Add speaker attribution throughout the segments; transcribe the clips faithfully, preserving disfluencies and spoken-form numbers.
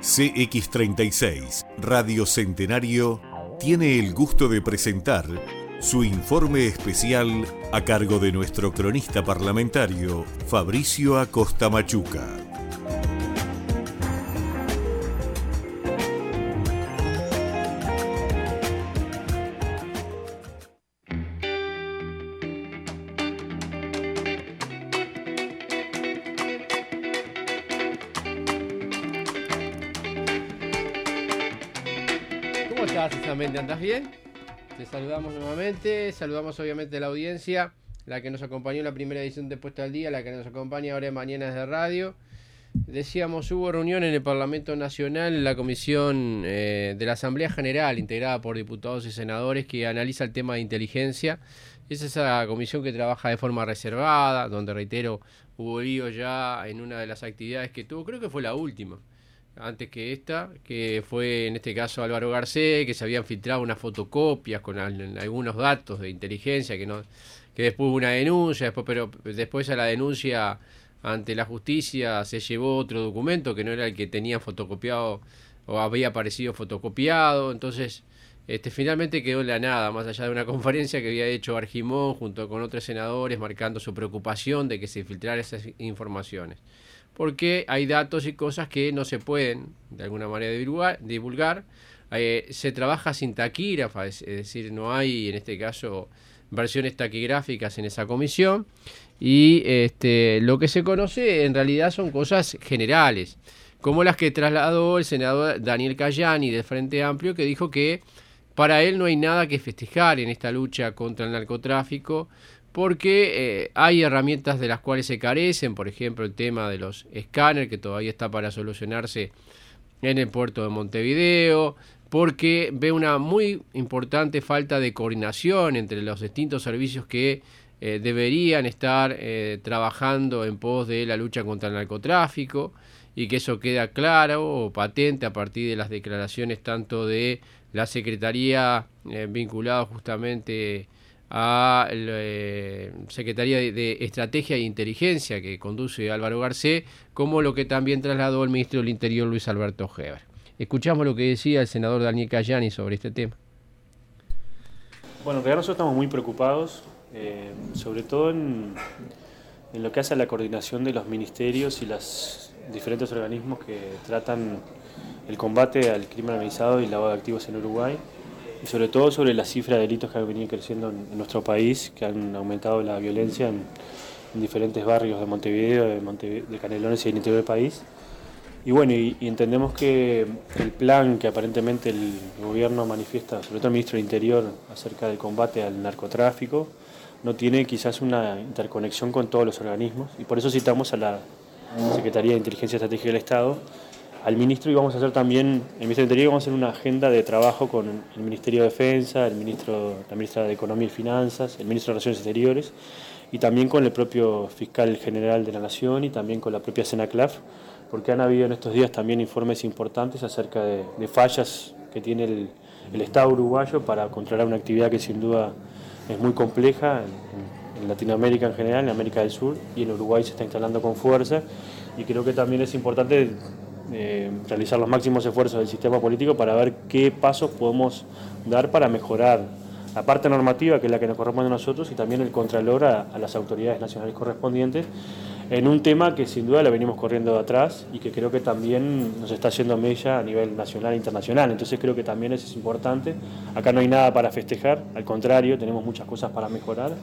Speaker 1: C X treinta y seis, Radio Centenario, tiene el gusto de presentar su informe especial a cargo de nuestro cronista parlamentario, Fabricio Acosta Machuca.
Speaker 2: ¿Cómo estás, Isamente? ¿Andás bien? Te saludamos nuevamente, saludamos obviamente a la audiencia, la que nos acompañó en la primera edición de Puesta al Día, la que nos acompaña ahora en Mañanas de Radio. Decíamos, hubo reunión en el Parlamento Nacional, en la Comisión eh, de la Asamblea General, integrada por diputados y senadores, que analiza el tema de inteligencia. Es esa comisión que trabaja de forma reservada, donde, reitero, hubo lío ya en una de las actividades que tuvo, creo que fue la última, antes que esta, que fue en este caso Álvaro Garcés, que se habían filtrado unas fotocopias con al, algunos datos de inteligencia, que no que después hubo una denuncia, después, pero después a la denuncia ante la justicia se llevó otro documento que no era el que tenían fotocopiado o había aparecido fotocopiado. Entonces este finalmente quedó en la nada, más allá de una conferencia que había hecho Argimón junto con otros senadores marcando su preocupación de que se filtraran esas informaciones, porque hay datos y cosas que no se pueden de alguna manera divulgar, divulgar. Eh, se trabaja sin taquígrafa, es, es decir, no hay en este caso versiones taquigráficas en esa comisión, y este, lo que se conoce en realidad son cosas generales, como las que trasladó el senador Daniel Cayani del Frente Amplio, que dijo que para él no hay nada que festejar en esta lucha contra el narcotráfico, porque eh, hay herramientas de las cuales se carecen, por ejemplo el tema de los escáneres, que todavía está para solucionarse en el puerto de Montevideo, porque ve una muy importante falta de coordinación entre los distintos servicios que eh, deberían estar eh, trabajando en pos de la lucha contra el narcotráfico, y que eso queda claro o patente a partir de las declaraciones tanto de la Secretaría eh, vinculada justamente a la eh, Secretaría de, de Estrategia e Inteligencia que conduce Álvaro Garcés, como lo que también trasladó el ministro del Interior Luis Alberto Heber. Escuchamos lo que decía el senador Daniel Cayani sobre este tema.
Speaker 3: Bueno, en realidad nosotros estamos muy preocupados, eh, sobre todo en, en lo que hace a la coordinación de los ministerios y los diferentes organismos que tratan el combate al crimen organizado y lavado de activos en Uruguay, y sobre todo sobre la cifra de delitos que han venido creciendo en, en nuestro país, que han aumentado la violencia en, en diferentes barrios de Montevideo, de, Montevideo, de Canelones y del interior del país. Y bueno, y, y entendemos que el plan que aparentemente el gobierno manifiesta, sobre todo el ministro del Interior, acerca del combate al narcotráfico, no tiene quizás una interconexión con todos los organismos, y por eso citamos a la Secretaría de Inteligencia Estratégica del Estado, al ministro, y vamos a hacer también, el Ministerio del Interior, vamos a hacer una agenda de trabajo con el Ministerio de Defensa, el ministro, la ministra de Economía y Finanzas, el ministro de Relaciones Exteriores, y también con el propio fiscal general de la Nación y también con la propia SENACLAF, porque han habido en estos días también informes importantes acerca de, de fallas que tiene el, el Estado uruguayo para controlar una actividad que sin duda es muy compleja en, en Latinoamérica en general, en América del Sur, y en Uruguay se está instalando con fuerza, y creo que también es importante Eh, realizar los máximos esfuerzos del sistema político para ver qué pasos podemos dar para mejorar la parte normativa, que es la que nos corresponde a nosotros, y también el contralor a, a las autoridades nacionales correspondientes, en un tema que sin duda lo venimos corriendo de atrás y que creo que también nos está haciendo mella a nivel nacional e internacional. Entonces creo que también eso es importante. Acá no hay nada para festejar, al contrario, tenemos muchas cosas para mejorar.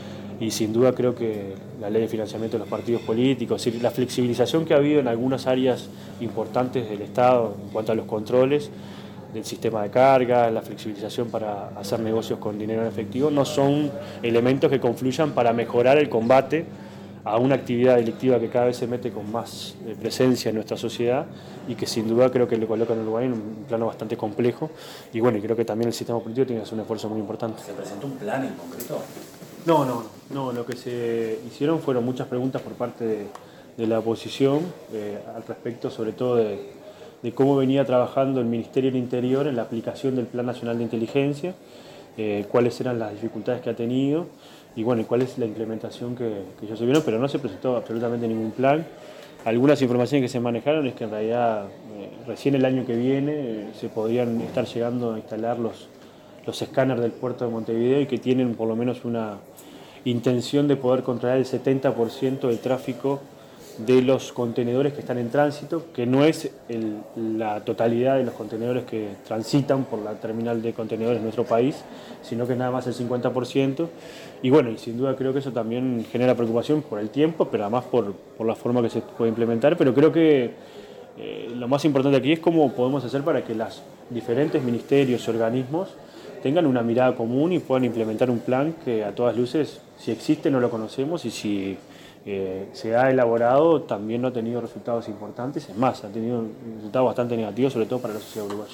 Speaker 3: Y sin duda creo que la ley de financiamiento de los partidos políticos, la flexibilización que ha habido en algunas áreas importantes del Estado en cuanto a los controles del sistema de carga, la flexibilización para hacer negocios con dinero en efectivo, no son elementos que confluyan para mejorar el combate a una actividad delictiva que cada vez se mete con más presencia en nuestra sociedad, y que sin duda creo que le coloca en Uruguay en un plano bastante complejo. Y bueno, y creo que también el sistema político tiene que hacer un esfuerzo muy importante.
Speaker 4: ¿Se presentó un plan en concreto?
Speaker 3: No, no, no, lo que se hicieron fueron muchas preguntas por parte de, de la oposición eh, al respecto, sobre todo de, de cómo venía trabajando el Ministerio del Interior en la aplicación del Plan Nacional de Inteligencia, eh, cuáles eran las dificultades que ha tenido, y bueno, y cuál es la implementación que, que ellos tuvieron, pero no se presentó absolutamente ningún plan. Algunas informaciones que se manejaron es que en realidad eh, recién el año que viene eh, se podrían estar llegando a instalar los, los escáneres del puerto de Montevideo y que tienen por lo menos una intención de poder controlar el setenta por ciento del tráfico de los contenedores que están en tránsito, que no es el, la totalidad de los contenedores que transitan por la terminal de contenedores de nuestro país, sino que es nada más el cincuenta por ciento. Y bueno, y sin duda creo que eso también genera preocupación por el tiempo, pero además por, por la forma que se puede implementar. Pero creo que eh, lo más importante aquí es cómo podemos hacer para que los diferentes ministerios y organismos tengan una mirada común y puedan implementar un plan que a todas luces, si existe, no lo conocemos, y si Eh, se ha elaborado, también no ha tenido resultados importantes, es más, ha tenido resultados bastante negativos, sobre todo para la sociedad uruguaya.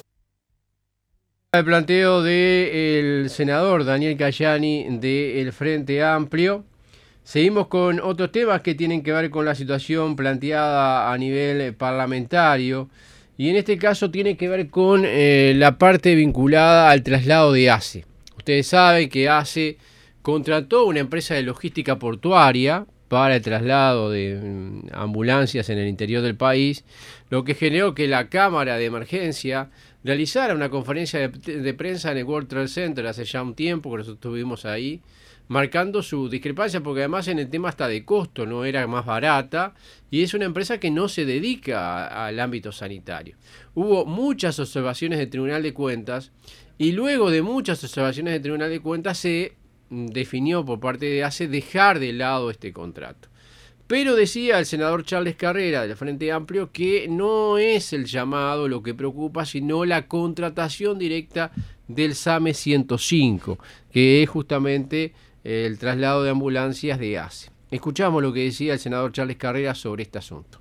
Speaker 2: El planteo del senador Daniel Cayani del Frente Amplio. Seguimos con otros temas que tienen que ver con la situación planteada a nivel parlamentario, y en este caso tiene que ver con eh, la parte vinculada al traslado de ACE. Ustedes saben que ACE contrató una empresa de logística portuaria para el traslado de um, ambulancias en el interior del país, lo que generó que la Cámara de Emergencia realizara una conferencia de, de prensa en el World Trade Center hace ya un tiempo, que nosotros estuvimos ahí, marcando su discrepancia, porque además en el tema está de costo, no era más barata, y es una empresa que no se dedica a, al ámbito sanitario. Hubo muchas observaciones del Tribunal de Cuentas, y luego de muchas observaciones del Tribunal de Cuentas se definió por parte de ACE dejar de lado este contrato. Pero decía el senador Charles Carrera del Frente Amplio que no es el llamado lo que preocupa, sino la contratación directa del SAME ciento cinco, que es justamente el traslado de ambulancias de ACE. Escuchamos lo que decía el senador Charles Carrera sobre este asunto.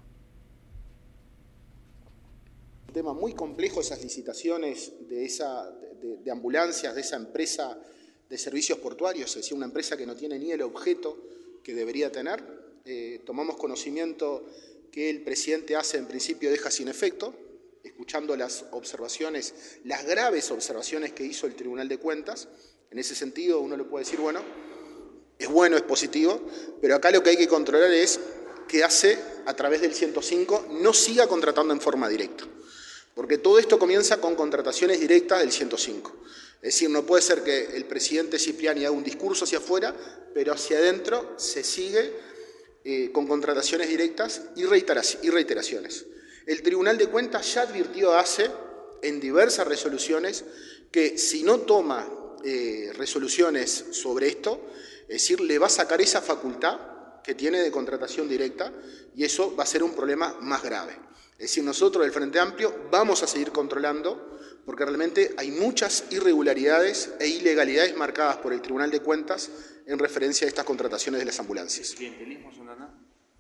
Speaker 4: Un tema muy complejo, esas licitaciones de, esa, de, de ambulancias, de esa empresa de servicios portuarios, es decir, una empresa que no tiene ni el objeto que debería tener. Eh, tomamos conocimiento que el presidente ACE en principio deja sin efecto, escuchando las observaciones, las graves observaciones que hizo el Tribunal de Cuentas. En ese sentido uno le puede decir, bueno, es bueno, es positivo, pero acá lo que hay que controlar es que ACE, a través del ciento cinco, no siga contratando en forma directa. Porque todo esto comienza con contrataciones directas del ciento cinco. Es decir, no puede ser que el presidente Cipriani haga un discurso hacia afuera, pero hacia adentro se sigue eh, con contrataciones directas y reiteraciones. El Tribunal de Cuentas ya advirtió a ACE en diversas resoluciones que si no toma eh, resoluciones sobre esto, es decir, le va a sacar esa facultad que tiene de contratación directa, y eso va a ser un problema más grave. Es decir, nosotros del Frente Amplio vamos a seguir controlando, porque realmente hay muchas irregularidades e ilegalidades marcadas por el Tribunal de Cuentas en referencia a estas contrataciones de las ambulancias. ¿El clientelismo, Sondana?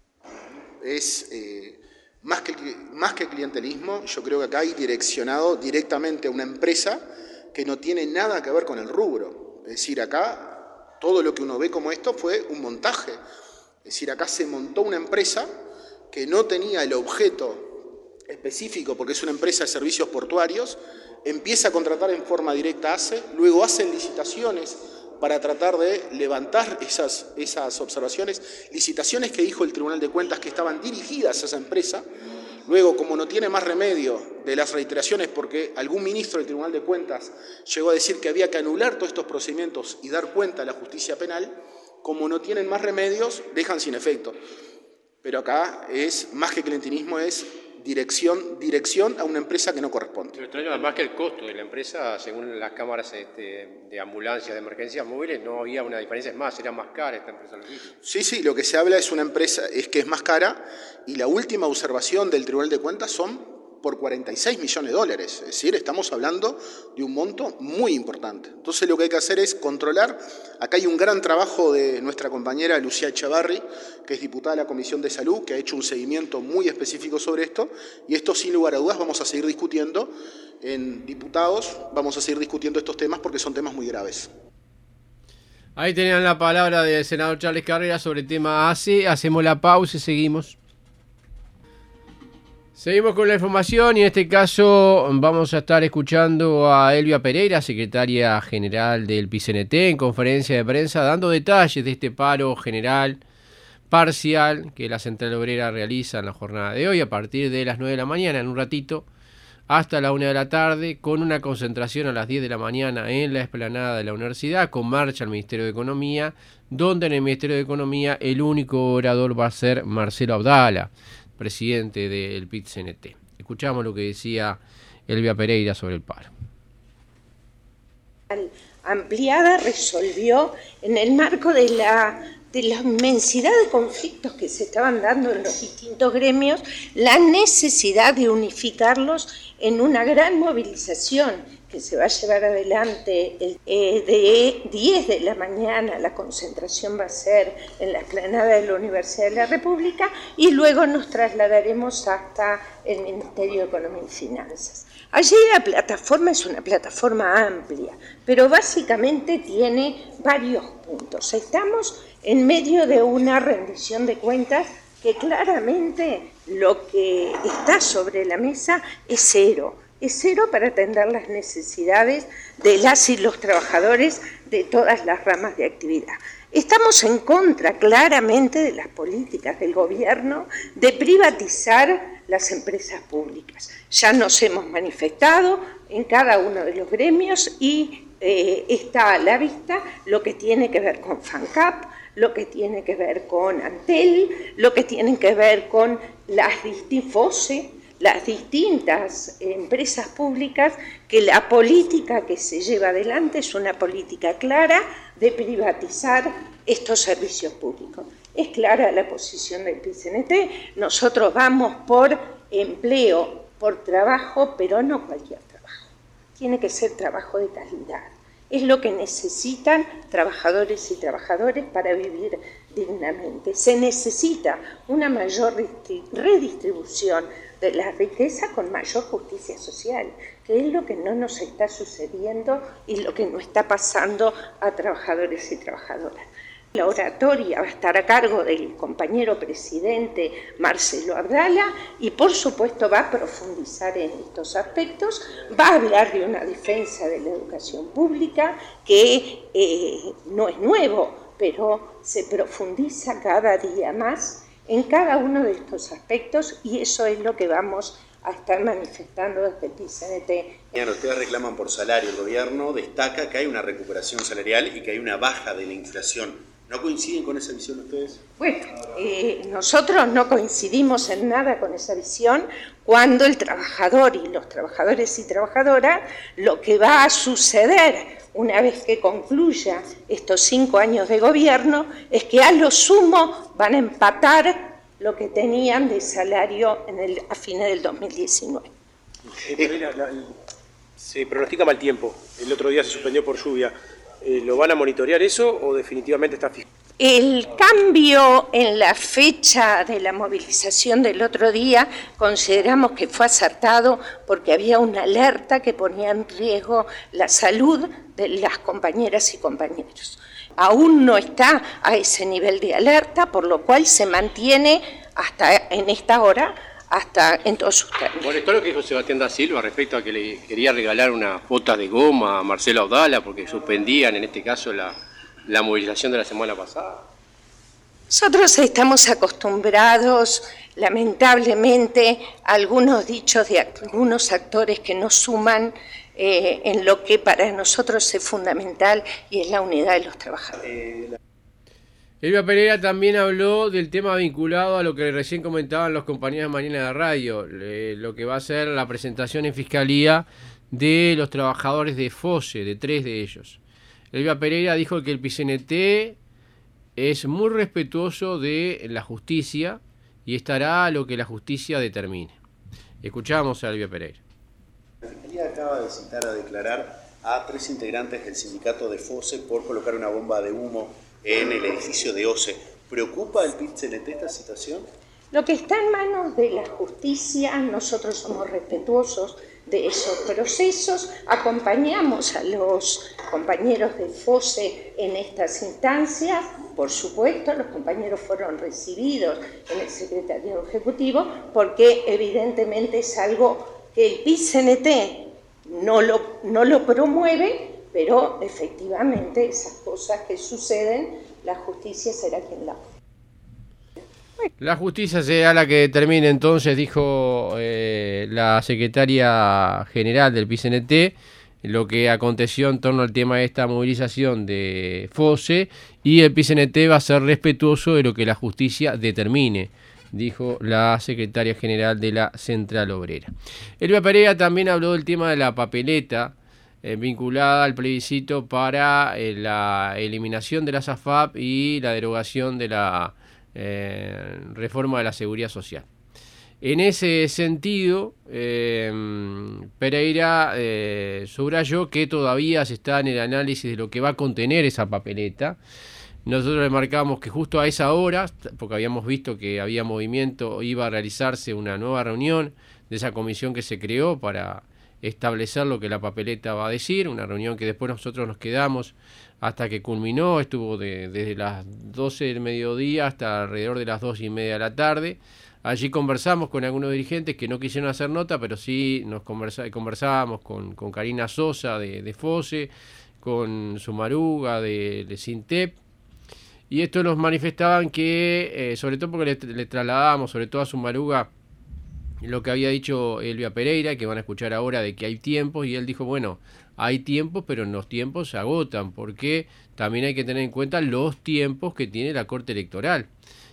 Speaker 4: Es eh, más que, más que clientelismo, yo creo que acá hay direccionado directamente a una empresa que no tiene nada que ver con el rubro. Es decir, acá todo lo que uno ve como esto fue un montaje. Es decir, acá se montó una empresa que no tenía el objeto específico, porque es una empresa de servicios portuarios, empieza a contratar en forma directa ACE, luego hacen licitaciones para tratar de levantar esas, esas observaciones, licitaciones que dijo el Tribunal de Cuentas que estaban dirigidas a esa empresa. Luego, como no tiene más remedio de las reiteraciones, porque algún ministro del Tribunal de Cuentas llegó a decir que había que anular todos estos procedimientos y dar cuenta a la justicia penal, como no tienen más remedios, dejan sin efecto. Pero acá es, más que clientelismo, es dirección, dirección a una empresa que no corresponde.
Speaker 2: Lo extraño además que el costo de la empresa, según las cámaras este, de ambulancias, de emergencias móviles, no había una diferencia, es más, era más cara esta empresa logística.
Speaker 4: Sí, sí, lo que se habla es una empresa, es que es más cara, y la última observación del Tribunal de Cuentas son por cuarenta y seis millones de dólares, es decir, estamos hablando de un monto muy importante. Entonces lo que hay que hacer es controlar. Acá hay un gran trabajo de nuestra compañera Lucía Echevarri, que es diputada de la Comisión de Salud, que ha hecho un seguimiento muy específico sobre esto, y esto sin lugar a dudas vamos a seguir discutiendo en diputados, vamos a seguir discutiendo estos temas porque son temas muy graves.
Speaker 2: Ahí tenían la palabra del senador Charles Carrera sobre el tema ACE. Hacemos la pausa y seguimos. Seguimos con la información y en este caso vamos a estar escuchando a Elvia Pereira, secretaria general del P I C N T, en conferencia de prensa, dando detalles de este paro general parcial que la Central Obrera realiza en la jornada de hoy a partir de las nueve de la mañana, en un ratito, hasta la una de la tarde, con una concentración a las diez de la mañana en la explanada de la universidad, con marcha al Ministerio de Economía, donde en el Ministerio de Economía el único orador va a ser Marcelo Abdala, presidente del P I T C N T. Escuchamos lo que decía Elvia Pereira sobre el paro.
Speaker 5: Ampliada resolvió en el marco de la, de la inmensidad de conflictos que se estaban dando en los distintos gremios, la necesidad de unificarlos en una gran movilización que se va a llevar adelante el, eh, de diez de la mañana. La concentración va a ser en la explanada de la Universidad de la República y luego nos trasladaremos hasta el Ministerio de Economía y Finanzas. Allí la plataforma es una plataforma amplia, pero básicamente tiene varios puntos. Estamos en medio de una rendición de cuentas que claramente lo que está sobre la mesa es cero. Es cero para atender las necesidades de las y los trabajadores de todas las ramas de actividad. Estamos en contra claramente de las políticas del gobierno de privatizar las empresas públicas. Ya nos hemos manifestado en cada uno de los gremios y eh, está a la vista lo que tiene que ver con FANCAP, lo que tiene que ver con Antel, lo que tiene que ver con las distifose, las distintas empresas públicas, que la política que se lleva adelante es una política clara de privatizar estos servicios públicos. Es clara la posición del P I C N T, nosotros vamos por empleo, por trabajo, pero no cualquier trabajo. Tiene que ser trabajo de calidad. Es lo que necesitan trabajadores y trabajadoras para vivir dignamente. Se necesita una mayor redistribución de la riqueza con mayor justicia social, que es lo que no nos está sucediendo y lo que no está pasando a trabajadores y trabajadoras. La oratoria va a estar a cargo del compañero presidente Marcelo Abdala y por supuesto va a profundizar en estos aspectos, va a hablar de una defensa de la educación pública que eh, no es nuevo, pero se profundiza cada día más en cada uno de estos aspectos y eso es lo que vamos a estar manifestando desde el P I C N T.
Speaker 6: Ustedes reclaman por salario, el gobierno destaca que hay una recuperación salarial y que hay una baja de la inflación. ¿No coinciden con esa visión ustedes?
Speaker 5: Bueno, eh, nosotros no coincidimos en nada con esa visión cuando el trabajador y los trabajadores y trabajadoras, lo que va a suceder una vez que concluya estos cinco años de gobierno es que a lo sumo van a empatar lo que tenían de salario en el, a fines del dos mil diecinueve.
Speaker 7: Eh, la, la, se pronostica mal tiempo, el otro día se suspendió por lluvia. Eh, ¿Lo van a monitorear eso o definitivamente está fijo?
Speaker 5: El cambio en la fecha de la movilización del otro día consideramos que fue acertado porque había una alerta que ponía en riesgo la salud de las compañeras y compañeros. Aún no está a ese nivel de alerta, por lo cual se mantiene hasta en esta hora, hasta en todos sus términos.
Speaker 8: Bueno, esto es lo que dijo Sebastián da Silva respecto a que le quería regalar unas botas de goma a Marcelo Abdala porque suspendían en este caso la, la movilización de la semana pasada.
Speaker 5: Nosotros estamos acostumbrados, lamentablemente, a algunos dichos de algunos actores que nos suman eh, en lo que para nosotros es fundamental y es la unidad de los trabajadores.
Speaker 2: Elvia Pereira también habló del tema vinculado a lo que recién comentaban los compañeros de Mañana de Radio, eh, lo que va a ser la presentación en Fiscalía de los trabajadores de FOSE, de tres de ellos. Elvia Pereira dijo que el P I C N T es muy respetuoso de la justicia y estará a lo que la justicia determine. Escuchamos a Elvia Pereira.
Speaker 6: La Fiscalía acaba de citar a declarar a tres integrantes del sindicato de FOSE por colocar una bomba de humo en el edificio de OCE. ¿Preocupa el P I C N T esta situación?
Speaker 5: Lo que está en manos de la justicia, nosotros somos respetuosos de esos procesos, acompañamos a los compañeros del FOSE en estas instancias, por supuesto, los compañeros fueron recibidos en el Secretariado Ejecutivo porque evidentemente es algo que el P I C N T no lo, no lo promueve, pero efectivamente esas cosas que suceden, la justicia será quien la haga.
Speaker 2: La justicia será la que determine entonces, dijo eh, la secretaria general del P I C N T, lo que aconteció en torno al tema de esta movilización de FOSE, y el P I C N T va a ser respetuoso de lo que la justicia determine, dijo la secretaria general de la Central Obrera. Elvia Pereira también habló del tema de la papeleta eh, vinculada al plebiscito para eh, la eliminación de la SAFAP y la derogación de la eh, reforma de la seguridad social. En ese sentido, eh, Pereira eh, subrayó que todavía se está en el análisis de lo que va a contener esa papeleta. Nosotros le marcamos que justo a esa hora, porque habíamos visto que había movimiento, iba a realizarse una nueva reunión de esa comisión que se creó para establecer lo que la papeleta va a decir, una reunión que después nosotros nos quedamos hasta que culminó, estuvo de, desde las doce del mediodía hasta alrededor de las dos y media de la tarde. Allí conversamos con algunos dirigentes que no quisieron hacer nota, pero sí nos conversa, conversábamos con, con Karina Sosa de, de FOSE, con Sumaruga de, de SINTEP, y esto nos manifestaban que, eh, sobre todo porque le, le trasladábamos, sobre todo a Sumaruga, lo que había dicho Elvia Pereira, que van a escuchar ahora, de que hay tiempos, y él dijo, bueno, hay tiempos, pero en los tiempos se agotan, porque también hay que tener en cuenta los tiempos que tiene la Corte Electoral.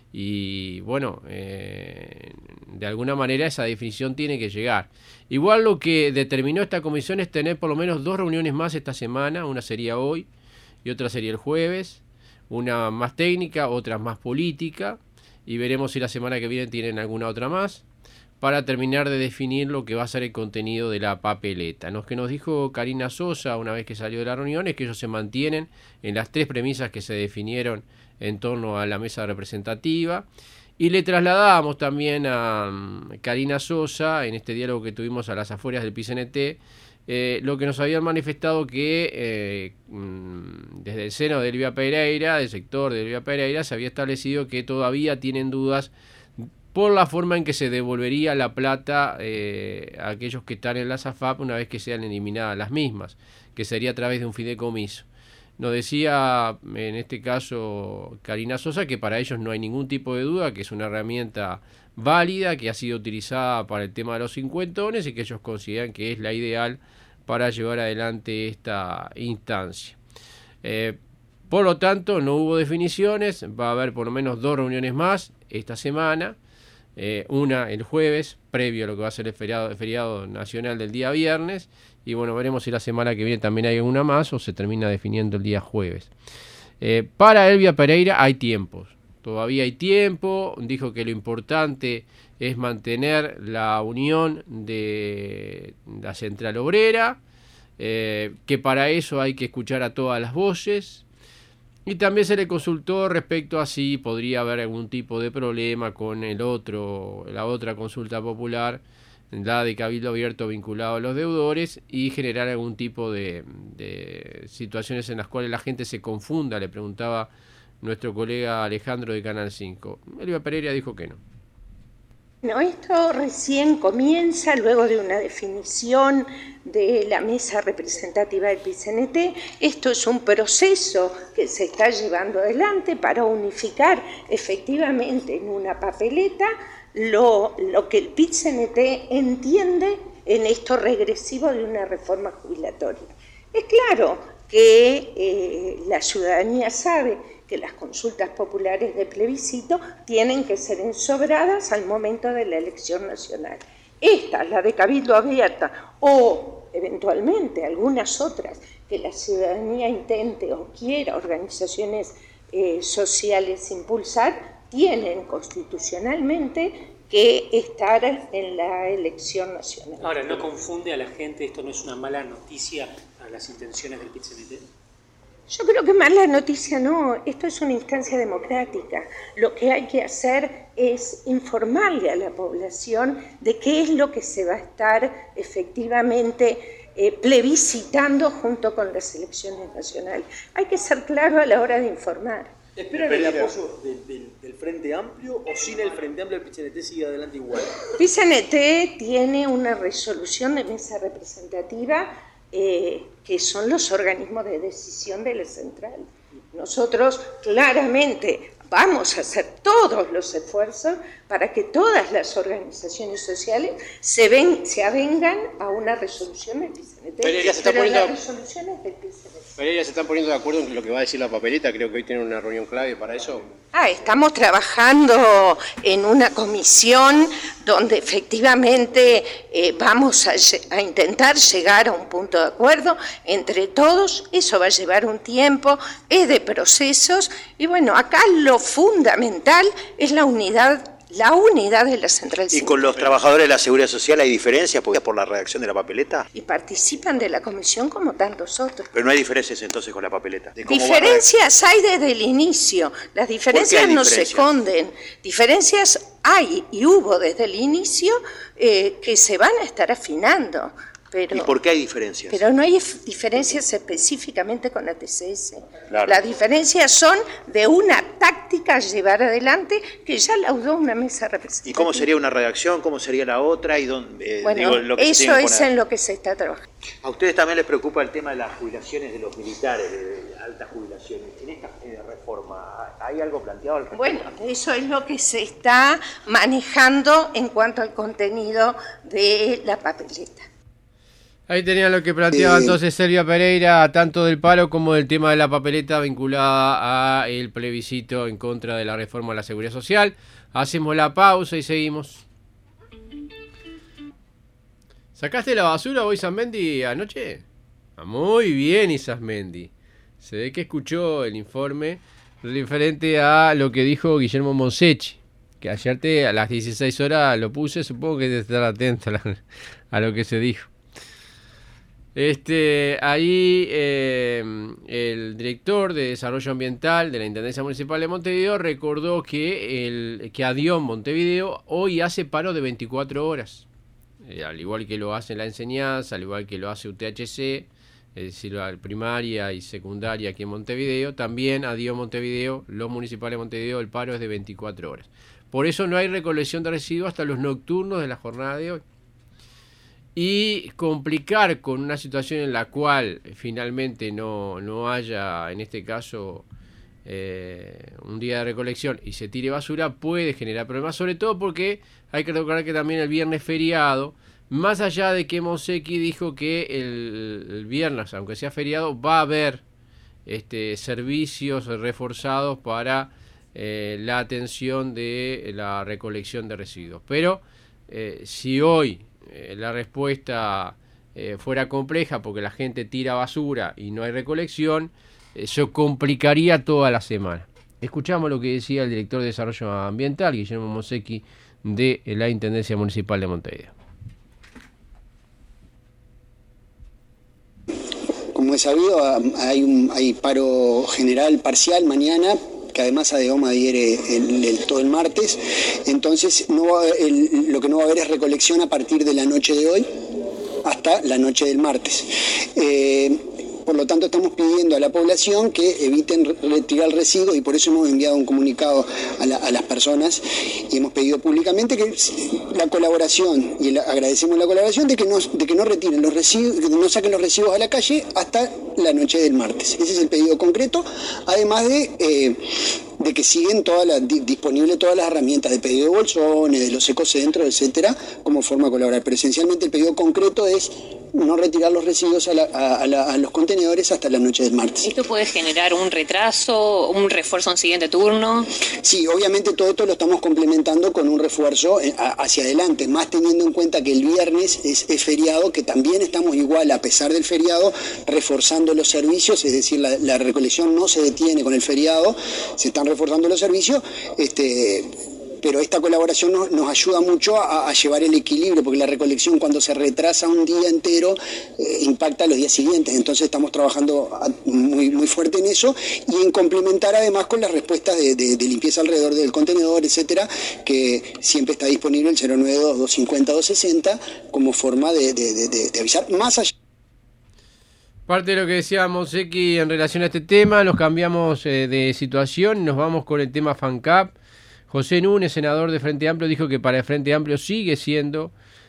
Speaker 2: Y bueno, eh, de alguna manera esa definición tiene que llegar. Igual lo que determinó esta comisión es tener por lo menos dos reuniones más esta semana, una sería hoy y otra sería el jueves, una más técnica, otra más política, y veremos si la semana que viene tienen alguna otra más, para terminar de definir lo que va a ser el contenido de la papeleta. Lo que nos dijo Karina Sosa una vez que salió de la reunión es que ellos se mantienen en las tres premisas que se definieron en torno a la mesa representativa, y le trasladamos también a um, Karina Sosa, en este diálogo que tuvimos a las afueras del P I C N T, eh, lo que nos habían manifestado que eh, mm, desde el seno de Elvia Pereira, del sector de Elvia Pereira, se había establecido que todavía tienen dudas por la forma en que se devolvería la plata eh, a aquellos que están en la SAFAP una vez que sean eliminadas las mismas, que sería a través de un fideicomiso. Nos decía en este caso Karina Sosa que para ellos no hay ningún tipo de duda, que es una herramienta válida, que ha sido utilizada para el tema de los cincuentones y que ellos consideran que es la ideal para llevar adelante esta instancia. Eh, por lo tanto, no hubo definiciones, va a haber por lo menos dos reuniones más esta semana, eh, una el jueves, previo a lo que va a ser el feriado, el feriado nacional del día viernes, y bueno, veremos si la semana que viene también hay una más o se termina definiendo el día jueves. Eh, para Elvia Pereira hay tiempos, todavía hay tiempo, dijo que lo importante es mantener la unión de la Central Obrera, eh, que para eso hay que escuchar a todas las voces, y también se le consultó respecto a si podría haber algún tipo de problema con el otro, la otra consulta popular, la de Cabildo Abierto vinculado a los deudores, y generar algún tipo de, de situaciones en las cuales la gente se confunda, le preguntaba nuestro colega Alejandro de Canal cinco. Elvia Pereira dijo que no.
Speaker 5: No, esto recién comienza luego de una definición de la mesa representativa del P I C N T. Esto es un proceso que se está llevando adelante para unificar efectivamente en una papeleta lo, lo que el P I C N T entiende en esto regresivo de una reforma jubilatoria. Es claro que eh, la ciudadanía sabe que las consultas populares de plebiscito tienen que ser ensobradas al momento de la elección nacional. Esta, la de Cabildo Abierta, o eventualmente algunas otras que la ciudadanía intente o quiera, organizaciones eh, sociales impulsar, tienen constitucionalmente que estar en la elección nacional.
Speaker 9: Ahora, ¿no confunde a la gente, esto no es una mala noticia a las intenciones del P I C N T?
Speaker 5: Yo creo que mala noticia no, esto es una instancia democrática. Lo que hay que hacer es informarle a la población de qué es lo que se va a estar efectivamente eh, plebiscitando junto con las elecciones nacionales. Hay que ser claro a la hora de informar.
Speaker 10: ¿Esperan el apoyo del, del, del Frente Amplio o sin el Frente Amplio el P I C N T sigue adelante igual?
Speaker 5: El P I C N T tiene una resolución de mesa representativa Eh, que son los organismos de decisión de la central. Nosotros claramente vamos a hacer todos los esfuerzos para que todas las organizaciones sociales se, ven, se avengan a una resolución del P C N T.
Speaker 8: Pereira, se está
Speaker 5: pero
Speaker 8: poniendo...
Speaker 5: las resoluciones del P C N T.
Speaker 8: Pereira, ¿se están poniendo de acuerdo en lo que va a decir la papeleta? Creo que hoy tienen una reunión clave para eso.
Speaker 5: Ah, estamos trabajando en una comisión donde efectivamente eh, vamos a, a intentar llegar a un punto de acuerdo entre todos. Eso va a llevar un tiempo, es de procesos y bueno, acá lo fundamental es la unidad. La unidad de la central sindical.
Speaker 11: ¿Y con los trabajadores de la Seguridad Social hay diferencias por la redacción de la papeleta?
Speaker 5: Y participan de la comisión como tantos otros.
Speaker 11: Pero no hay diferencias entonces con la papeleta.
Speaker 5: Diferencias hay desde el inicio. Las diferencias no se esconden. Diferencias hay y hubo desde el inicio eh, que se van a estar afinando. Pero,
Speaker 11: ¿y por qué hay diferencias?
Speaker 5: Pero no hay diferencias específicamente con la T C S.
Speaker 11: Claro.
Speaker 5: Las diferencias son de una táctica a llevar adelante que ya laudó una mesa representativa.
Speaker 11: ¿Y cómo sería una redacción? ¿Cómo sería la otra? Y dónde, eh,
Speaker 5: bueno,
Speaker 11: digo, lo que
Speaker 5: eso es en lo que se está trabajando.
Speaker 11: ¿A ustedes también les preocupa el tema de las jubilaciones de los militares, de altas jubilaciones? En esta eh, reforma, ¿hay algo planteado al respecto?
Speaker 5: Bueno, eso es lo que se está manejando en cuanto al contenido de la papeleta.
Speaker 2: Ahí tenían lo que planteaba entonces Silvia Pereira, tanto del paro como del tema de la papeleta vinculada a el plebiscito en contra de la reforma a la seguridad social. Hacemos la pausa y seguimos. ¿Sacaste la basura hoy, Isasmendi, anoche? Ah, muy bien, Isasmendi. Se ve que escuchó el informe referente a lo que dijo Guillermo Monsechi, que ayer te, a las dieciséis horas lo puse, supongo que de estar atento a, la, a lo que se dijo. Este, ahí eh, el director de Desarrollo Ambiental de la Intendencia Municipal de Montevideo recordó que, el, que ADIOM Montevideo hoy hace paro de veinticuatro horas, eh, al igual que lo hace la enseñanza, al igual que lo hace U T H C, es decir, la primaria y secundaria aquí en Montevideo. También ADIOM Montevideo, los municipales de Montevideo, el paro es de veinticuatro horas. Por eso no hay recolección de residuos hasta los nocturnos de la jornada de hoy. Y complicar con una situación en la cual finalmente no, no haya, en este caso, eh, un día de recolección y se tire basura, puede generar problemas, sobre todo porque hay que recordar que también el viernes feriado, más allá de que Monsecchi dijo que el, el viernes, aunque sea feriado, va a haber este, servicios reforzados para eh, la atención de la recolección de residuos. Pero eh, si hoy la respuesta eh, fuera compleja porque la gente tira basura y no hay recolección, eso complicaría toda la semana. Escuchamos lo que decía el director de Desarrollo Ambiental, Guillermo Monsecchi, de la Intendencia Municipal de Montevideo.
Speaker 12: Como es sabido, hay, un, hay paro general parcial mañana, que además ADIOM adhiere el, el, todo el martes. Entonces no va, el, lo que no va a haber es recolección a partir de la noche de hoy hasta la noche del martes. Eh, por lo tanto estamos pidiendo a la población que eviten retirar residuos y por eso hemos enviado un comunicado a, la, a las personas y hemos pedido públicamente que la colaboración, y la, agradecemos la colaboración de que, no, de que no retiren los residuos, que no saquen los residuos a la calle hasta la noche del martes. Ese es el pedido concreto, además de... Eh, de que siguen todas las, disponibles todas las herramientas de pedido de bolsones, de los ecocentros, etcétera, como forma de colaborar. Pero esencialmente el pedido concreto es no retirar los residuos a, la, a, la, a los contenedores hasta la noche del martes.
Speaker 13: ¿Esto puede generar un retraso, un refuerzo en siguiente turno?
Speaker 12: Sí, obviamente todo esto lo estamos complementando con un refuerzo hacia adelante, más teniendo en cuenta que el viernes es, es feriado, que también estamos igual, a pesar del feriado, reforzando los servicios, es decir, la, la recolección no se detiene con el feriado, se están reforzando los servicios, este, pero esta colaboración nos, nos ayuda mucho a, a llevar el equilibrio, porque la recolección cuando se retrasa un día entero eh, impacta a los días siguientes, entonces estamos trabajando a, muy, muy fuerte en eso y en complementar además con las respuestas de, de, de limpieza alrededor del contenedor, etcétera, que siempre está disponible el cero nueve dos, dos cinco cero, dos seis cero como forma de, de, de, de, de avisar, más allá.
Speaker 2: Parte de lo que decía Monsecchi en relación a este tema, nos cambiamos eh, de situación, nos vamos con el tema FANCAP. José Núñez, senador de Frente Amplio, dijo que para el Frente Amplio sigue siendo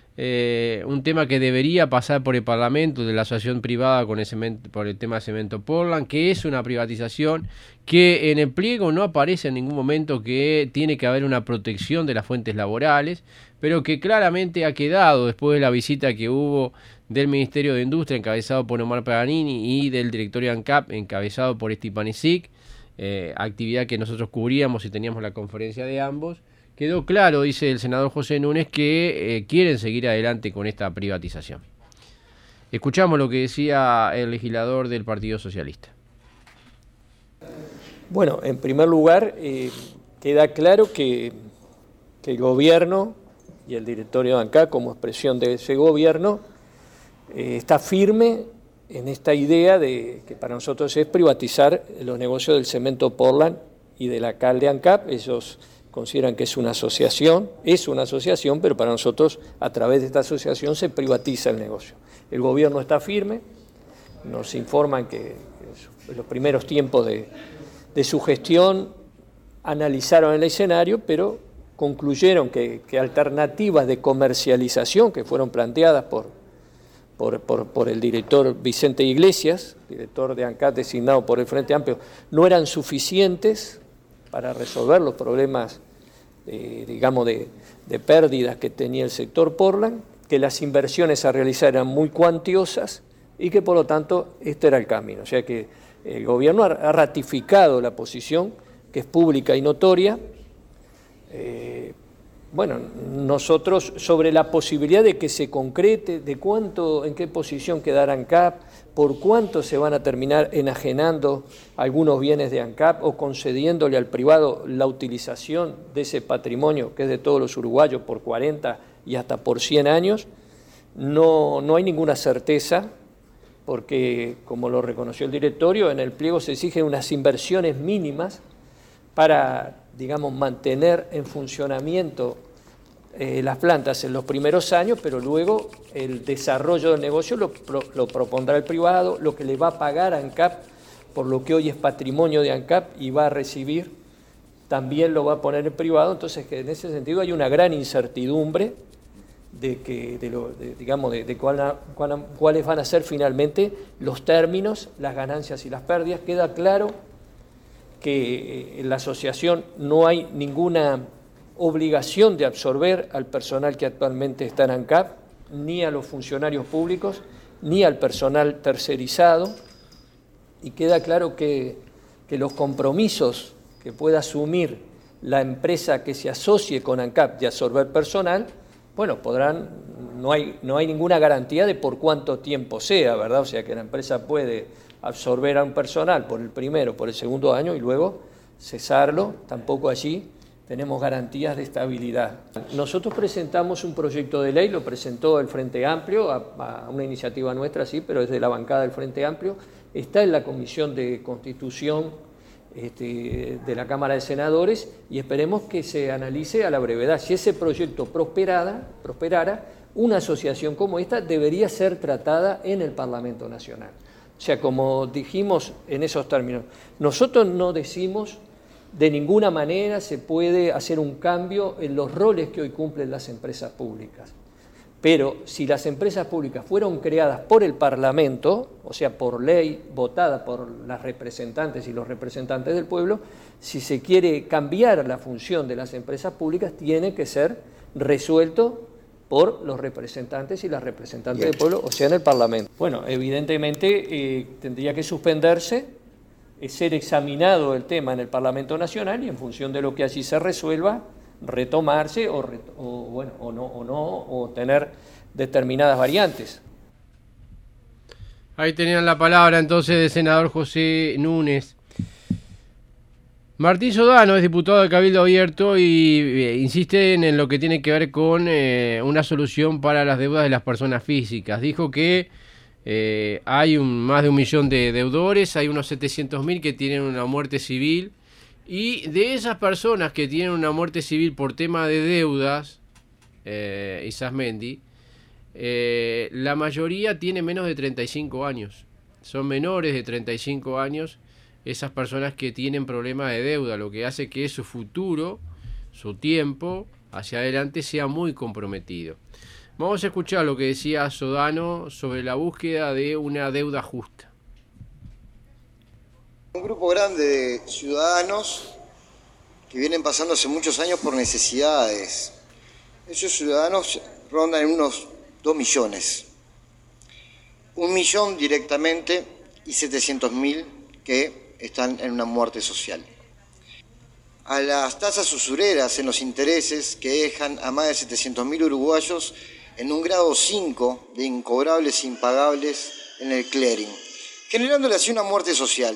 Speaker 2: eh, un tema que debería pasar por el Parlamento de la asociación privada con el cemento, por el tema de Cemento Portland, que es una privatización que en el pliego no aparece en ningún momento que tiene que haber una protección de las fuentes laborales, pero que claramente ha quedado después de la visita que hubo del Ministerio de Industria encabezado por Omar Paganini y del directorio ANCAP encabezado por Stepanisic, eh, actividad que nosotros cubríamos y teníamos la conferencia de ambos. Quedó claro, dice el senador José Núñez, que eh, quieren seguir adelante con esta privatización. Escuchamos lo que decía el legislador del Partido Socialista.
Speaker 14: Bueno, en primer lugar, eh, queda claro que, que el gobierno y el directorio de ANCAP, como expresión de ese gobierno, eh, está firme en esta idea de que para nosotros es privatizar los negocios del Cemento Portland y de la cal de ANCAP. Ellos consideran que es una asociación, es una asociación, pero para nosotros a través de esta asociación se privatiza el negocio. El gobierno está firme, nos informan que en los primeros tiempos de, de su gestión analizaron el escenario, pero concluyeron que, que alternativas de comercialización que fueron planteadas por Por, por, por el director Vicente Iglesias, director de ANCAP designado por el Frente Amplio, no eran suficientes para resolver los problemas, eh, digamos, de, de pérdidas que tenía el sector Portland, que las inversiones a realizar eran muy cuantiosas y que por lo tanto este era el camino. O sea que el gobierno ha, ha ratificado la posición, que es pública y notoria. Eh, Bueno, nosotros sobre la posibilidad de que se concrete, de cuánto, en qué posición quedará ANCAP, por cuánto se van a terminar enajenando algunos bienes de ANCAP o concediéndole al privado la utilización de ese patrimonio que es de todos los uruguayos por cuarenta y hasta por cien años, no, no hay ninguna certeza, porque como lo reconoció el directorio, en el pliego se exigen unas inversiones mínimas para, digamos, mantener en funcionamiento eh, las plantas en los primeros años, pero luego el desarrollo del negocio lo, lo, lo propondrá el privado, lo que le va a pagar a ANCAP por lo que hoy es patrimonio de ANCAP y va a recibir, también lo va a poner el privado. Entonces, que en ese sentido hay una gran incertidumbre de que, de lo, de, digamos, de, de cuál, cuál, cuáles van a ser finalmente los términos, las ganancias y las pérdidas. Queda claro que en la asociación no hay ninguna obligación de absorber al personal que actualmente está en ANCAP, ni a los funcionarios públicos, ni al personal tercerizado, y queda claro que, que los compromisos que pueda asumir la empresa que se asocie con ANCAP de absorber personal, bueno, podrán, no hay, no hay ninguna garantía de por cuánto tiempo sea, ¿verdad? O sea que la empresa puede absorber a un personal por el primero, por el segundo año y luego cesarlo. Tampoco allí tenemos garantías de estabilidad. Nosotros presentamos un proyecto de ley, lo presentó el Frente Amplio, a, a una iniciativa nuestra, sí, pero es de la bancada del Frente Amplio, está en la Comisión de Constitución este, de la Cámara de Senadores y esperemos que se analice a la brevedad. Si ese proyecto prosperara, prosperara, una asociación como esta debería ser tratada en el Parlamento Nacional. O sea, como dijimos en esos términos, nosotros no decimos de ninguna manera se puede hacer un cambio en los roles que hoy cumplen las empresas públicas. Pero si las empresas públicas fueron creadas por el Parlamento, o sea, por ley votada por las representantes y los representantes del pueblo, si se quiere cambiar la función de las empresas públicas, tiene que ser resuelto por los representantes y las representantes Bien. del pueblo, o sea, en el Parlamento. Bueno, evidentemente eh, tendría que suspenderse, eh, ser examinado el tema en el Parlamento Nacional y en función de lo que allí se resuelva, retomarse o, o, bueno, o, no, o no, o tener determinadas variantes.
Speaker 2: Ahí tenían la palabra entonces del senador José Núñez. Martín Sodano es diputado de Cabildo Abierto y eh, insiste en, en lo que tiene que ver con eh, una solución para las deudas de las personas físicas. Dijo que eh, hay un, más de un millón de deudores, hay unos setecientos mil que tienen una muerte civil y de esas personas que tienen una muerte civil por tema de deudas, eh, Isasmendi, eh, la mayoría tiene menos de treinta y cinco años, son menores de treinta y cinco años. Esas personas que tienen problemas de deuda, lo que hace que su futuro, su tiempo hacia adelante sea muy comprometido. Vamos a escuchar lo que decía Sodano sobre la búsqueda de una deuda justa.
Speaker 15: Un grupo grande de ciudadanos que vienen pasando hace muchos años por necesidades. Esos ciudadanos rondan en unos dos millones. Un millón directamente y setecientos mil que están en una muerte social. A las tasas usureras en los intereses que dejan a más de setecientos mil uruguayos en un grado cinco de incobrables e impagables en el clearing, generándole así una muerte social.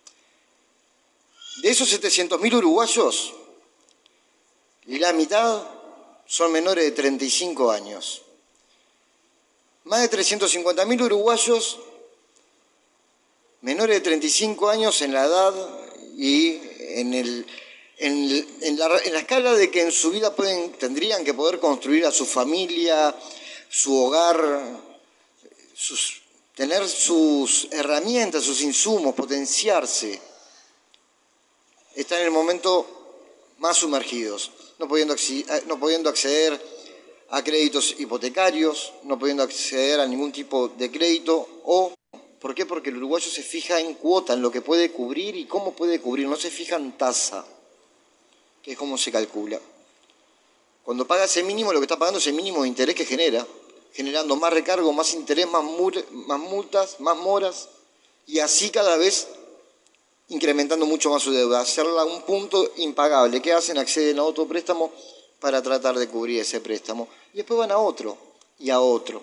Speaker 15: De esos setecientos mil uruguayos, la mitad son menores de treinta y cinco años. Más de trescientos cincuenta mil uruguayos menores de treinta y cinco años en la edad y en, el, en, en, la, en la escala de que en su vida pueden, tendrían que poder construir a su familia, su hogar, sus, tener sus herramientas, sus insumos, potenciarse. Están en el momento más sumergidos, no pudiendo, no pudiendo acceder a créditos hipotecarios, no pudiendo acceder a ningún tipo de crédito. O, ¿por qué? Porque el uruguayo se fija en cuota, en lo que puede cubrir y cómo puede cubrir, no se fija en tasa, que es cómo se calcula. Cuando paga ese mínimo, lo que está pagando es el mínimo de interés que genera, generando más recargo, más interés, más, mul más multas, más moras, y así cada vez incrementando mucho más su deuda, hacerla a un punto impagable. ¿Qué hacen? Acceden a otro préstamo para tratar de cubrir ese préstamo. Y después van a otro, y a otro.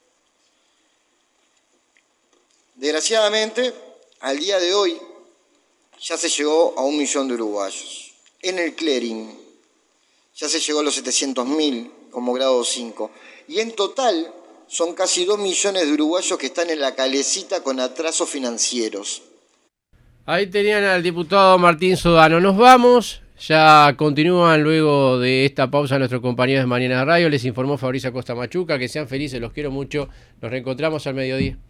Speaker 15: Desgraciadamente, al día de hoy, ya se llegó a un millón de uruguayos. En el clearing, ya se llegó a los setecientos mil como grado cinco. Y en total, son casi dos millones de uruguayos que están en la calecita con atrasos financieros.
Speaker 2: Ahí tenían al diputado Martín Sodano. Nos vamos. Ya continúan luego de esta pausa nuestros compañeros de Mañana de Radio. Les informó Fabricio Acosta Machuca. Que sean felices, los quiero mucho. Nos reencontramos al mediodía.